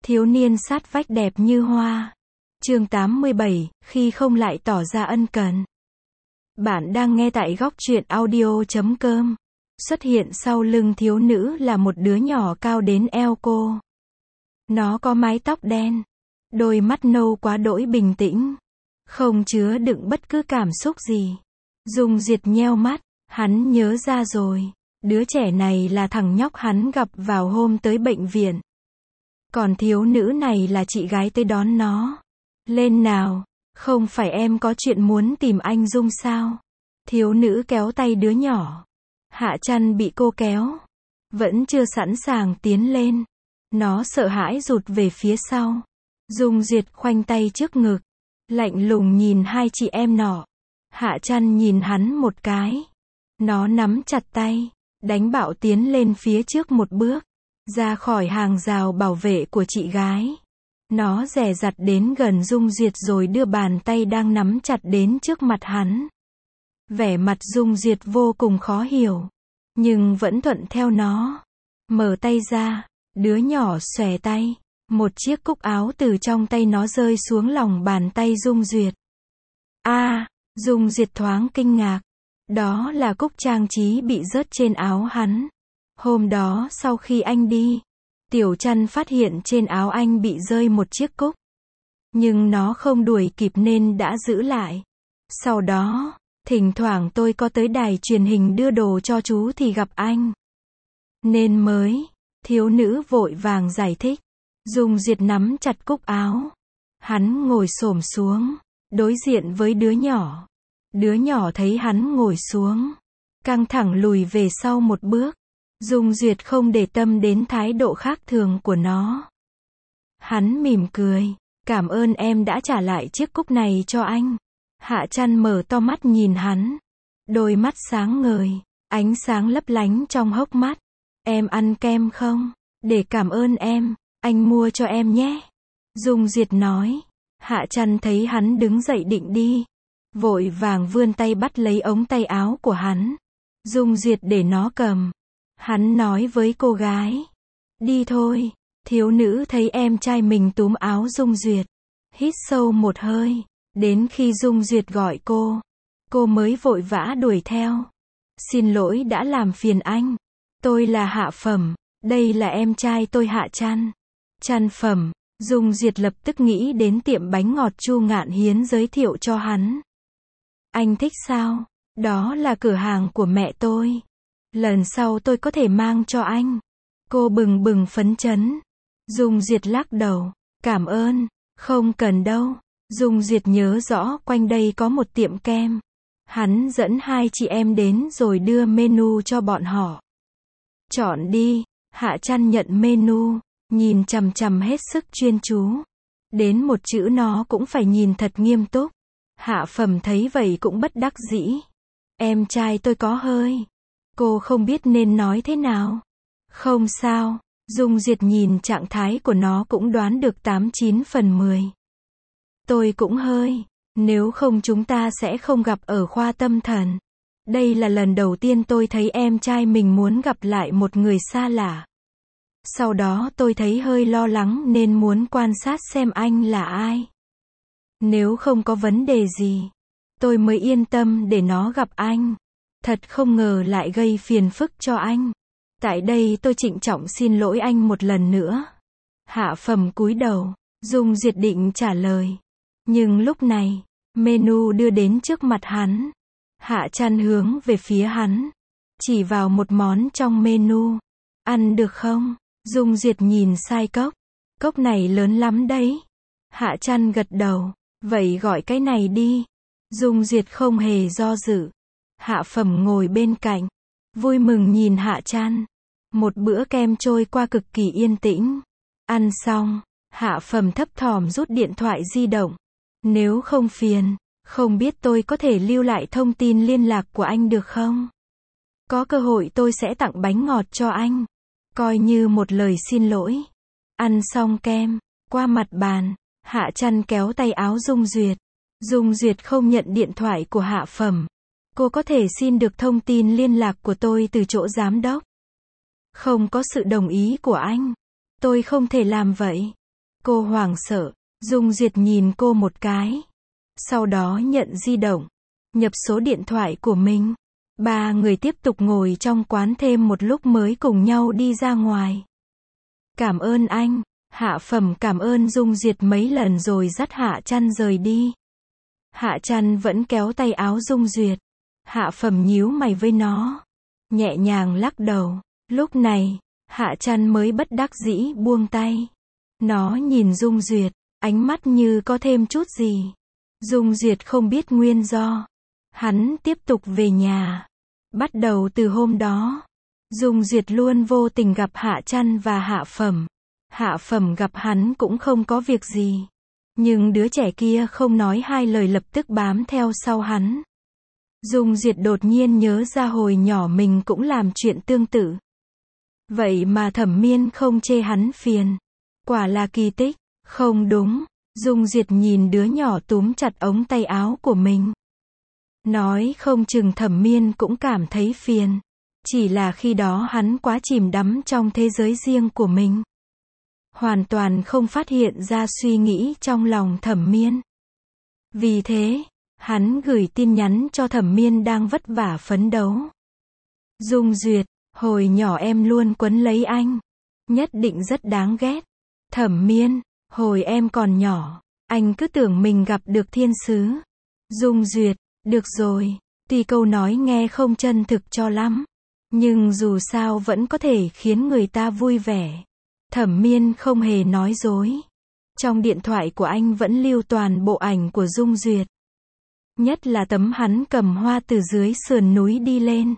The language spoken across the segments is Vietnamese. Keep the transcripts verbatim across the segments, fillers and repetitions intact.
Thiếu niên sát vách đẹp như hoa. Chương tám mươi bảy, khi không lại tỏ ra ân cần. Bạn đang nghe tại góc truyện audio chấm com. Xuất hiện sau lưng thiếu nữ là một đứa nhỏ cao đến eo cô. Nó có mái tóc đen, đôi mắt nâu quá đỗi bình tĩnh, không chứa đựng bất cứ cảm xúc gì. Dung Diệt nheo mắt, hắn nhớ ra rồi, đứa trẻ này là thằng nhóc hắn gặp vào hôm tới bệnh viện. Còn thiếu nữ này là chị gái tới đón nó. Lên nào, không phải em có chuyện muốn tìm anh Dung sao? Thiếu nữ kéo tay đứa nhỏ. Hạ Trăn bị cô kéo, vẫn chưa sẵn sàng tiến lên. Nó sợ hãi rụt về phía sau. Dung Diệt khoanh tay trước ngực, lạnh lùng nhìn hai chị em nọ. Hạ Trăn nhìn hắn một cái. Nó nắm chặt tay, đánh bạo tiến lên phía trước một bước, ra khỏi hàng rào bảo vệ của chị gái. Nó dè dặt đến gần Dung Diệt rồi đưa bàn tay đang nắm chặt đến trước mặt hắn. Vẻ mặt Dung Diệt vô cùng khó hiểu, nhưng vẫn thuận theo nó. Mở tay ra, đứa nhỏ xòe tay, một chiếc cúc áo từ trong tay nó rơi xuống lòng bàn tay Dung Diệt. A, à, Dung Diệt thoáng kinh ngạc. Đó là cúc trang trí bị rớt trên áo hắn. Hôm đó sau khi anh đi, Tiểu Trăn phát hiện trên áo anh bị rơi một chiếc cúc. Nhưng nó không đuổi kịp nên đã giữ lại. Sau đó, thỉnh thoảng tôi có tới đài truyền hình đưa đồ cho chú thì gặp anh. Nên mới, thiếu nữ vội vàng giải thích. Dung Diệt nắm chặt cúc áo. Hắn ngồi xổm xuống, đối diện với đứa nhỏ. Đứa nhỏ thấy hắn ngồi xuống, căng thẳng lùi về sau một bước. Dung Diệt không để tâm đến thái độ khác thường của nó. Hắn mỉm cười, cảm ơn em đã trả lại chiếc cúc này cho anh. Hạ Trăn mở to mắt nhìn hắn, đôi mắt sáng ngời, ánh sáng lấp lánh trong hốc mắt. Em ăn kem không? Để cảm ơn em, anh mua cho em nhé. Dung Diệt nói. Hạ Trăn thấy hắn đứng dậy định đi, vội vàng vươn tay bắt lấy ống tay áo của hắn. Dung Diệt để nó cầm. Hắn nói với cô gái, đi thôi. Thiếu nữ thấy em trai mình túm áo Dung Diệt, hít sâu một hơi. Đến khi Dung Diệt gọi cô, cô mới vội vã đuổi theo. Xin lỗi đã làm phiền anh. Tôi là Hạ Phẩm, đây là em trai tôi Hạ Trăn. Trăn Phẩm. Dung Diệt lập tức nghĩ đến tiệm bánh ngọt Chu Ngạn Hiến giới thiệu cho hắn. Anh thích sao? Đó là cửa hàng của mẹ tôi. Lần sau tôi có thể mang cho anh. Cô bừng bừng phấn chấn. Dung Diệt lắc đầu. Cảm ơn. Không cần đâu. Dung Diệt nhớ rõ quanh đây có một tiệm kem. Hắn dẫn hai chị em đến rồi đưa menu cho bọn họ. Chọn đi. Hạ Trăn nhận menu, nhìn chằm chằm hết sức chuyên chú. Đến một chữ nó cũng phải nhìn thật nghiêm túc. Hạ Phẩm thấy vậy cũng bất đắc dĩ. Em trai tôi có hơi. Cô không biết nên nói thế nào. Không sao. Dung Diệt nhìn trạng thái của nó cũng đoán được tám chín phần mười. Tôi cũng hơi. Nếu không chúng ta sẽ không gặp ở khoa tâm thần. Đây là lần đầu tiên tôi thấy em trai mình muốn gặp lại một người xa lạ. Sau đó tôi thấy hơi lo lắng nên muốn quan sát xem anh là ai. Nếu không có vấn đề gì, tôi mới yên tâm để nó gặp anh. Thật không ngờ lại gây phiền phức cho anh. Tại đây tôi trịnh trọng xin lỗi anh một lần nữa. Hạ Phẩm cúi đầu, Dung Diệt định trả lời. Nhưng lúc này, menu đưa đến trước mặt hắn. Hạ Trăn hướng về phía hắn, chỉ vào một món trong menu. Ăn được không? Dung Diệt nhìn sai cốc. Cốc này lớn lắm đấy. Hạ Trăn gật đầu. Vậy gọi cái này đi. Dung Diệt không hề do dự. Hạ Phẩm ngồi bên cạnh, vui mừng nhìn Hạ Trăn. Một bữa kem trôi qua cực kỳ yên tĩnh. Ăn xong, Hạ Phẩm thấp thỏm rút điện thoại di động. Nếu không phiền, không biết tôi có thể lưu lại thông tin liên lạc của anh được không? Có cơ hội tôi sẽ tặng bánh ngọt cho anh. Coi như một lời xin lỗi. Ăn xong kem, qua mặt bàn, Hạ Trăn kéo tay áo Dung Duyệt. Dung Duyệt không nhận điện thoại của Hạ Phẩm. Cô có thể xin được thông tin liên lạc của tôi từ chỗ giám đốc. Không có sự đồng ý của anh, tôi không thể làm vậy. Cô hoảng sợ. Dung Duyệt nhìn cô một cái. Sau đó nhận di động. Nhập số điện thoại của mình. Ba người tiếp tục ngồi trong quán thêm một lúc mới cùng nhau đi ra ngoài. Cảm ơn anh. Hạ Phẩm cảm ơn Dung Duyệt mấy lần rồi dắt Hạ Trăn rời đi. Hạ Trăn vẫn kéo tay áo Dung Duyệt. Hạ Phẩm nhíu mày với nó. Nhẹ nhàng lắc đầu. Lúc này, Hạ Trăn mới bất đắc dĩ buông tay. Nó nhìn Dung Duyệt, ánh mắt như có thêm chút gì. Dung Duyệt không biết nguyên do. Hắn tiếp tục về nhà. Bắt đầu từ hôm đó, Dung Duyệt luôn vô tình gặp Hạ Trăn và Hạ Phẩm. Hạ Phẩm gặp hắn cũng không có việc gì. Nhưng đứa trẻ kia không nói hai lời lập tức bám theo sau hắn. Dung Duyệt đột nhiên nhớ ra hồi nhỏ mình cũng làm chuyện tương tự. Vậy mà Thẩm Miên không chê hắn phiền. Quả là kỳ tích. Không đúng. Dung Duyệt nhìn đứa nhỏ túm chặt ống tay áo của mình. Nói không chừng Thẩm Miên cũng cảm thấy phiền. Chỉ là khi đó hắn quá chìm đắm trong thế giới riêng của mình. Hoàn toàn không phát hiện ra suy nghĩ trong lòng Thẩm Miên. Vì thế, hắn gửi tin nhắn cho Thẩm Miên đang vất vả phấn đấu. Dung Duyệt, hồi nhỏ em luôn quấn lấy anh. Nhất định rất đáng ghét. Thẩm Miên, hồi em còn nhỏ, anh cứ tưởng mình gặp được thiên sứ. Dung Duyệt, được rồi, tuy câu nói nghe không chân thực cho lắm, nhưng dù sao vẫn có thể khiến người ta vui vẻ. Thẩm Miên không hề nói dối. Trong điện thoại của anh vẫn lưu toàn bộ ảnh của Dung Duyệt. Nhất là tấm hắn cầm hoa từ dưới sườn núi đi lên.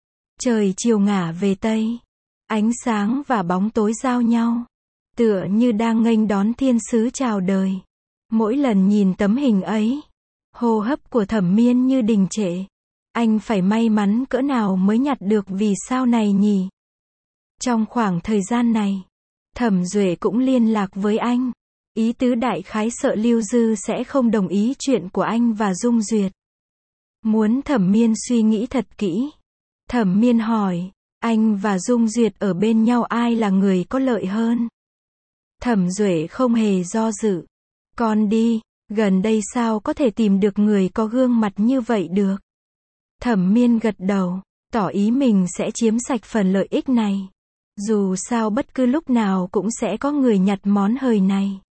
Trời chiều ngả về Tây. Ánh sáng và bóng tối giao nhau. Tựa như đang nghênh đón thiên sứ chào đời. Mỗi lần nhìn tấm hình ấy, hô hấp của Thẩm Miên như đình trệ. Anh phải may mắn cỡ nào mới nhặt được vì sao này nhỉ? Trong khoảng thời gian này, Thẩm Duệ cũng liên lạc với anh. Ý tứ đại khái sợ Lưu Dư sẽ không đồng ý chuyện của anh và Dung Duyệt. Muốn Thẩm Miên suy nghĩ thật kỹ. Thẩm Miên hỏi, anh và Dung Duyệt ở bên nhau ai là người có lợi hơn? Thẩm Duệ không hề do dự. Con đi, gần đây sao có thể tìm được người có gương mặt như vậy được? Thẩm Miên gật đầu, tỏ ý mình sẽ chiếm sạch phần lợi ích này. Dù sao bất cứ lúc nào cũng sẽ có người nhặt món hời này.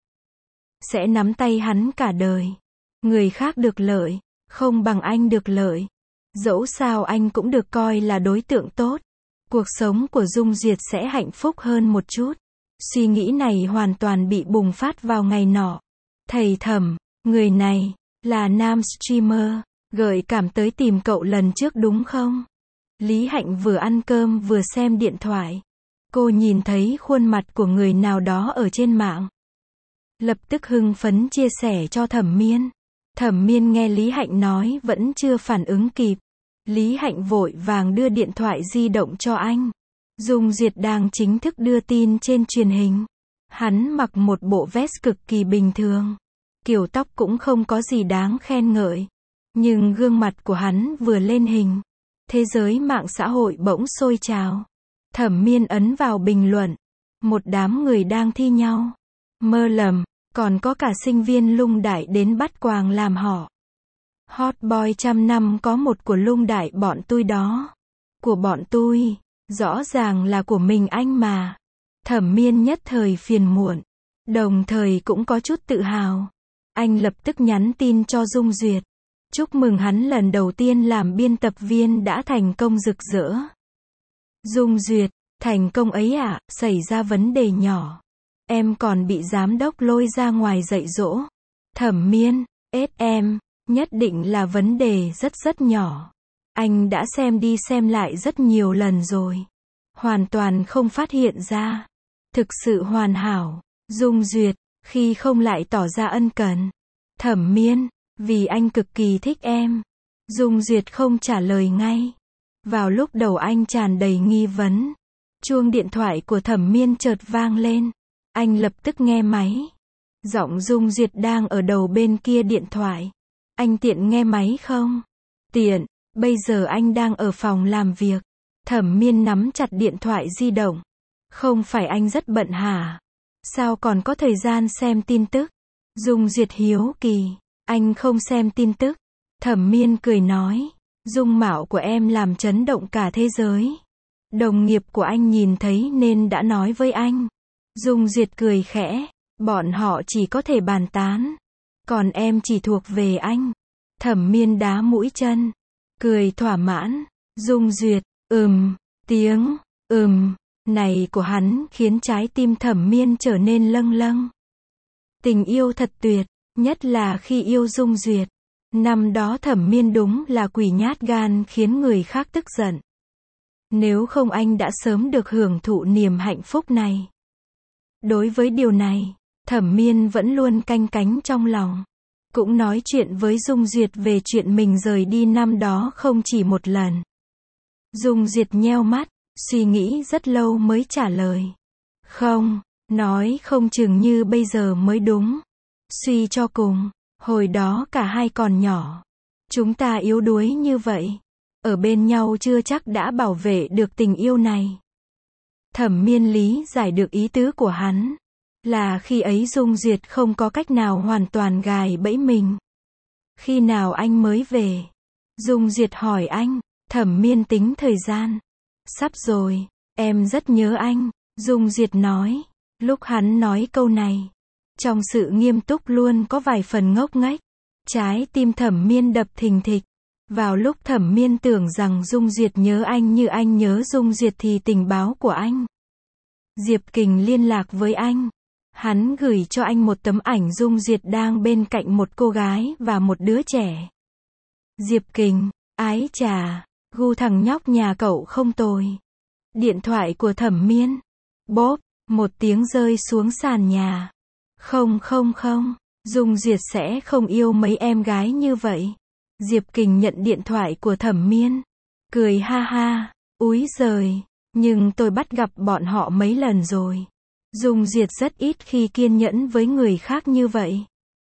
Sẽ nắm tay hắn cả đời. Người khác được lợi, không bằng anh được lợi. Dẫu sao anh cũng được coi là đối tượng tốt. Cuộc sống của Dung Duyệt sẽ hạnh phúc hơn một chút. Suy nghĩ này hoàn toàn bị bùng phát vào ngày nọ. Thầy Thẩm, người này, là nam streamer, gợi cảm tới tìm cậu lần trước đúng không? Lý Hạnh vừa ăn cơm vừa xem điện thoại. Cô nhìn thấy khuôn mặt của người nào đó ở trên mạng. Lập tức hưng phấn chia sẻ cho Thẩm Miên. Thẩm Miên nghe Lý Hạnh nói vẫn chưa phản ứng kịp. Lý Hạnh vội vàng đưa điện thoại di động cho anh. Dung Duyệt đang chính thức đưa tin trên truyền hình. Hắn mặc một bộ vest cực kỳ bình thường. Kiểu tóc cũng không có gì đáng khen ngợi. Nhưng gương mặt của hắn vừa lên hình. Thế giới mạng xã hội bỗng sôi trào. Thẩm Miên ấn vào bình luận. Một đám người đang thi nhau. Mơ lầm, còn có cả sinh viên Lung Đại đến bắt quàng làm họ. Hot boy trăm năm có một của Lung Đại bọn tôi đó. Của bọn tôi, rõ ràng là của mình anh mà. Thẩm Miên nhất thời phiền muộn. Đồng thời cũng có chút tự hào. Anh lập tức nhắn tin cho Dung Duyệt. Chúc mừng hắn lần đầu tiên làm biên tập viên đã thành công rực rỡ. Dung Duyệt, thành công ấy à, xảy ra vấn đề nhỏ. Em còn bị giám đốc lôi ra ngoài dạy dỗ. Thẩm Miên, ết em, nhất định là vấn đề rất rất nhỏ. Anh đã xem đi xem lại rất nhiều lần rồi. Hoàn toàn không phát hiện ra. Thực sự hoàn hảo. Dung Duyệt, khi không lại tỏ ra ân cần. Thẩm Miên, vì anh cực kỳ thích em. Dung Duyệt không trả lời ngay. Vào lúc đầu anh tràn đầy nghi vấn. Chuông điện thoại của Thẩm Miên chợt vang lên. Anh lập tức nghe máy. Giọng Dung Duyệt đang ở đầu bên kia điện thoại. Anh tiện nghe máy không? Tiện, bây giờ anh đang ở phòng làm việc. Thẩm Miên nắm chặt điện thoại di động. Không phải anh rất bận hả? Sao còn có thời gian xem tin tức? Dung Duyệt hiếu kỳ. Anh không xem tin tức. Thẩm Miên cười nói. Dung mạo của em làm chấn động cả thế giới. Đồng nghiệp của anh nhìn thấy nên đã nói với anh. Dung Duyệt cười khẽ. Bọn họ chỉ có thể bàn tán. Còn em chỉ thuộc về anh. Thẩm Miên đá mũi chân. Cười thỏa mãn. Dung Duyệt, ừm, tiếng, ừm, này của hắn khiến trái tim Thẩm Miên trở nên lâng lâng. Tình yêu thật tuyệt, nhất là khi yêu Dung Duyệt. Năm đó Thẩm Miên đúng là quỷ nhát gan khiến người khác tức giận. Nếu không anh đã sớm được hưởng thụ niềm hạnh phúc này. Đối với điều này, Thẩm Miên vẫn luôn canh cánh trong lòng. Cũng nói chuyện với Dung Duyệt về chuyện mình rời đi năm đó không chỉ một lần. Dung Duyệt nheo mắt, suy nghĩ rất lâu mới trả lời. Không, nói không chừng như bây giờ mới đúng. Suy cho cùng, hồi đó cả hai còn nhỏ. Chúng ta yếu đuối như vậy. Ở bên nhau chưa chắc đã bảo vệ được tình yêu này. Thẩm Miên lý giải được ý tứ của hắn. Là khi ấy Dung Duyệt không có cách nào hoàn toàn gài bẫy mình. Khi nào anh mới về? Dung Duyệt hỏi anh. Thẩm Miên tính thời gian. Sắp rồi, em rất nhớ anh. Dung Duyệt nói. Lúc hắn nói câu này, trong sự nghiêm túc luôn có vài phần ngốc nghếch. Trái tim Thẩm Miên đập thình thịch. Vào lúc Thẩm Miên tưởng rằng Dung Duyệt nhớ anh như anh nhớ Dung Duyệt thì tình báo của anh. Diệp Kình liên lạc với anh. Hắn gửi cho anh một tấm ảnh Dung Duyệt đang bên cạnh một cô gái và một đứa trẻ. Diệp Kình, ái chà, gu thằng nhóc nhà cậu không tồi. Điện thoại của Thẩm Miên. Bốp, một tiếng rơi xuống sàn nhà. Không không không, Dung Duyệt sẽ không yêu mấy em gái như vậy. Diệp Kình nhận điện thoại của Thẩm Miên. Cười ha ha, úi giời, nhưng tôi bắt gặp bọn họ mấy lần rồi. Dung Duyệt rất ít khi kiên nhẫn với người khác như vậy.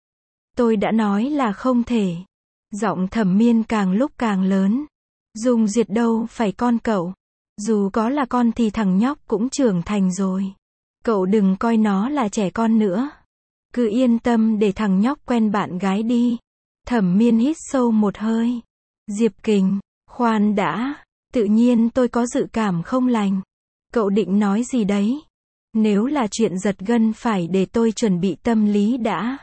Tôi đã nói là không thể. Giọng Thẩm Miên càng lúc càng lớn. Dung Duyệt đâu phải con cậu. Dù có là con thì thằng nhóc cũng trưởng thành rồi. Cậu đừng coi nó là trẻ con nữa. Cứ yên tâm để thằng nhóc quen bạn gái đi. Thẩm Miên hít sâu một hơi. Diệp Kình, khoan đã. Tự nhiên tôi có dự cảm không lành. Cậu định nói gì đấy? Nếu là chuyện giật gân phải để tôi chuẩn bị tâm lý đã.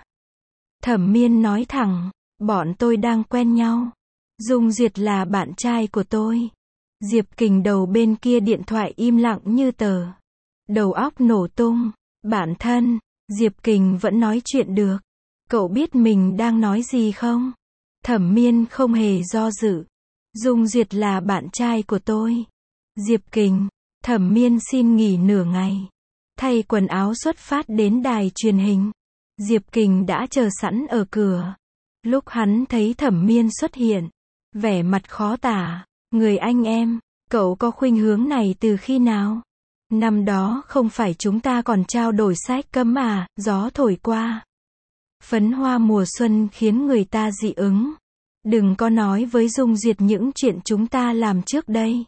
Thẩm Miên nói thẳng. Bọn tôi đang quen nhau. Dung Duyệt là bạn trai của tôi. Diệp Kình đầu bên kia điện thoại im lặng như tờ. Đầu óc nổ tung. Bạn thân, Diệp Kình vẫn nói chuyện được. Cậu biết mình đang nói gì không? Thẩm Miên không hề do dự. Dung Duyệt là bạn trai của tôi. Diệp Kình, Thẩm Miên xin nghỉ nửa ngày. Thay quần áo xuất phát đến đài truyền hình. Diệp Kình đã chờ sẵn ở cửa. Lúc hắn thấy Thẩm Miên xuất hiện, vẻ mặt khó tả. Người anh em, cậu có khuynh hướng này từ khi nào? Năm đó không phải chúng ta còn trao đổi sách cấm à, gió thổi qua. Phấn hoa mùa xuân khiến người ta dị ứng. Đừng có nói với Dung Duyệt những chuyện chúng ta làm trước đây.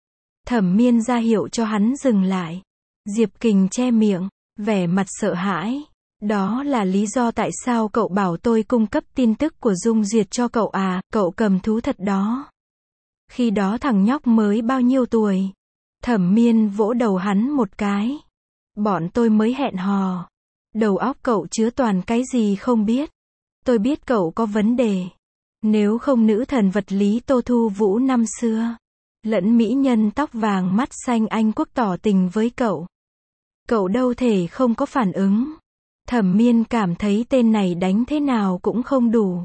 Thẩm Miên ra hiệu cho hắn dừng lại. Diệp Kình che miệng, vẻ mặt sợ hãi. Đó là lý do tại sao cậu bảo tôi cung cấp tin tức của Dung Duyệt cho cậu à, cậu cầm thú thật đó. Khi đó thằng nhóc mới bao nhiêu tuổi? Thẩm Miên vỗ đầu hắn một cái. Bọn tôi mới hẹn hò. Đầu óc cậu chứa toàn cái gì không biết. Tôi biết cậu có vấn đề. Nếu không nữ thần vật lý Tô Thu Vũ năm xưa, lẫn mỹ nhân tóc vàng mắt xanh Anh Quốc tỏ tình với cậu, cậu đâu thể không có phản ứng. Thẩm Miên cảm thấy tên này đánh thế nào cũng không đủ.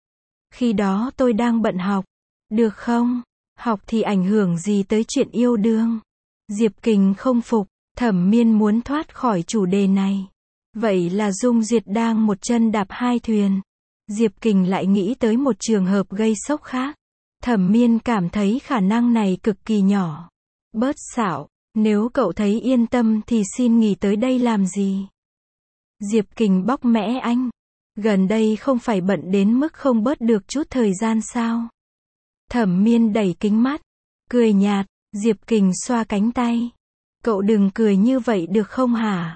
Khi đó tôi đang bận học. Được không? Học thì ảnh hưởng gì tới chuyện yêu đương? Diệp Kình không phục. Thẩm Miên muốn thoát khỏi chủ đề này. Vậy là Dung Duyệt đang một chân đạp hai thuyền. Diệp Kình lại nghĩ tới một trường hợp gây sốc khác. Thẩm Miên cảm thấy khả năng này cực kỳ nhỏ. Bớt xạo, nếu cậu thấy yên tâm thì xin nghỉ tới đây làm gì? Diệp Kình bóc mẽ anh. Gần đây không phải bận đến mức không bớt được chút thời gian sao? Thẩm Miên đẩy kính mắt, cười nhạt. Diệp Kình xoa cánh tay. Cậu đừng cười như vậy được không hả?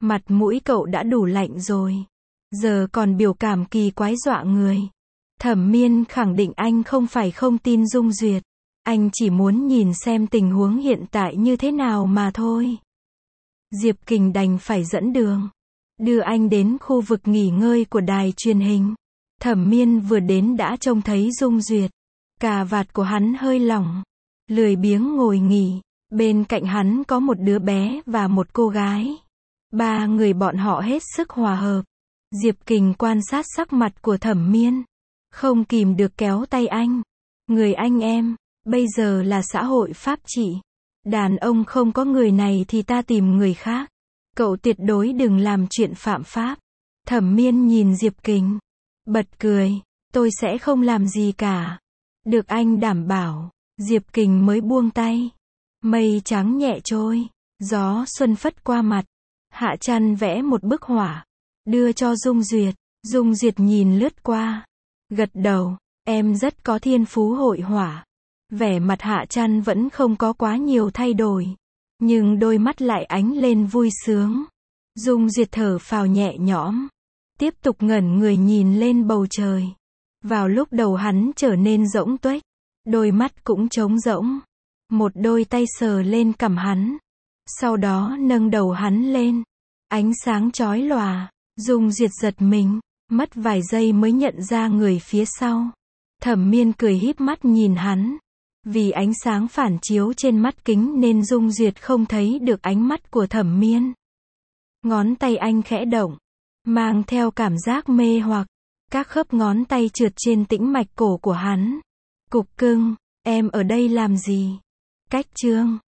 Mặt mũi cậu đã đủ lạnh rồi. Giờ còn biểu cảm kỳ quái dọa người. Thẩm Miên khẳng định anh không phải không tin Dung Duyệt. Anh chỉ muốn nhìn xem tình huống hiện tại như thế nào mà thôi. Diệp Kình đành phải dẫn đường. Đưa anh đến khu vực nghỉ ngơi của đài truyền hình. Thẩm Miên vừa đến đã trông thấy Dung Duyệt. Cà vạt của hắn hơi lỏng. Lười biếng ngồi nghỉ. Bên cạnh hắn có một đứa bé và một cô gái. Ba người bọn họ hết sức hòa hợp. Diệp Kình quan sát sắc mặt của Thẩm Miên. Không kìm được kéo tay anh. Người anh em, bây giờ là xã hội pháp trị. Đàn ông không có người này thì ta tìm người khác. Cậu tuyệt đối đừng làm chuyện phạm pháp. Thẩm Miên nhìn Diệp Kình. Bật cười. Tôi sẽ không làm gì cả. Được anh đảm bảo. Diệp Kình mới buông tay. Mây trắng nhẹ trôi. Gió xuân phất qua mặt. Hạ Trăn vẽ một bức họa. Đưa cho Dung Duyệt. Dung Duyệt nhìn lướt qua. Gật đầu. Em rất có thiên phú hội họa. Vẻ mặt Hạ Trăn vẫn không có quá nhiều thay đổi. Nhưng đôi mắt lại ánh lên vui sướng. Dung Duyệt thở phào nhẹ nhõm. Tiếp tục ngẩn người nhìn lên bầu trời. Vào lúc đầu hắn trở nên rỗng tuếch. Đôi mắt cũng trống rỗng. Một đôi tay sờ lên cằm hắn. Sau đó nâng đầu hắn lên. Ánh sáng chói lòa. Dung Duyệt giật mình. Mất vài giây mới nhận ra người phía sau. Thẩm Miên cười híp mắt nhìn hắn. Vì ánh sáng phản chiếu trên mắt kính nên Dung Duyệt không thấy được ánh mắt của Thẩm Miên. Ngón tay anh khẽ động. Mang theo cảm giác mê hoặc. Các khớp ngón tay trượt trên tĩnh mạch cổ của hắn. Cục cưng, em ở đây làm gì? Cách chương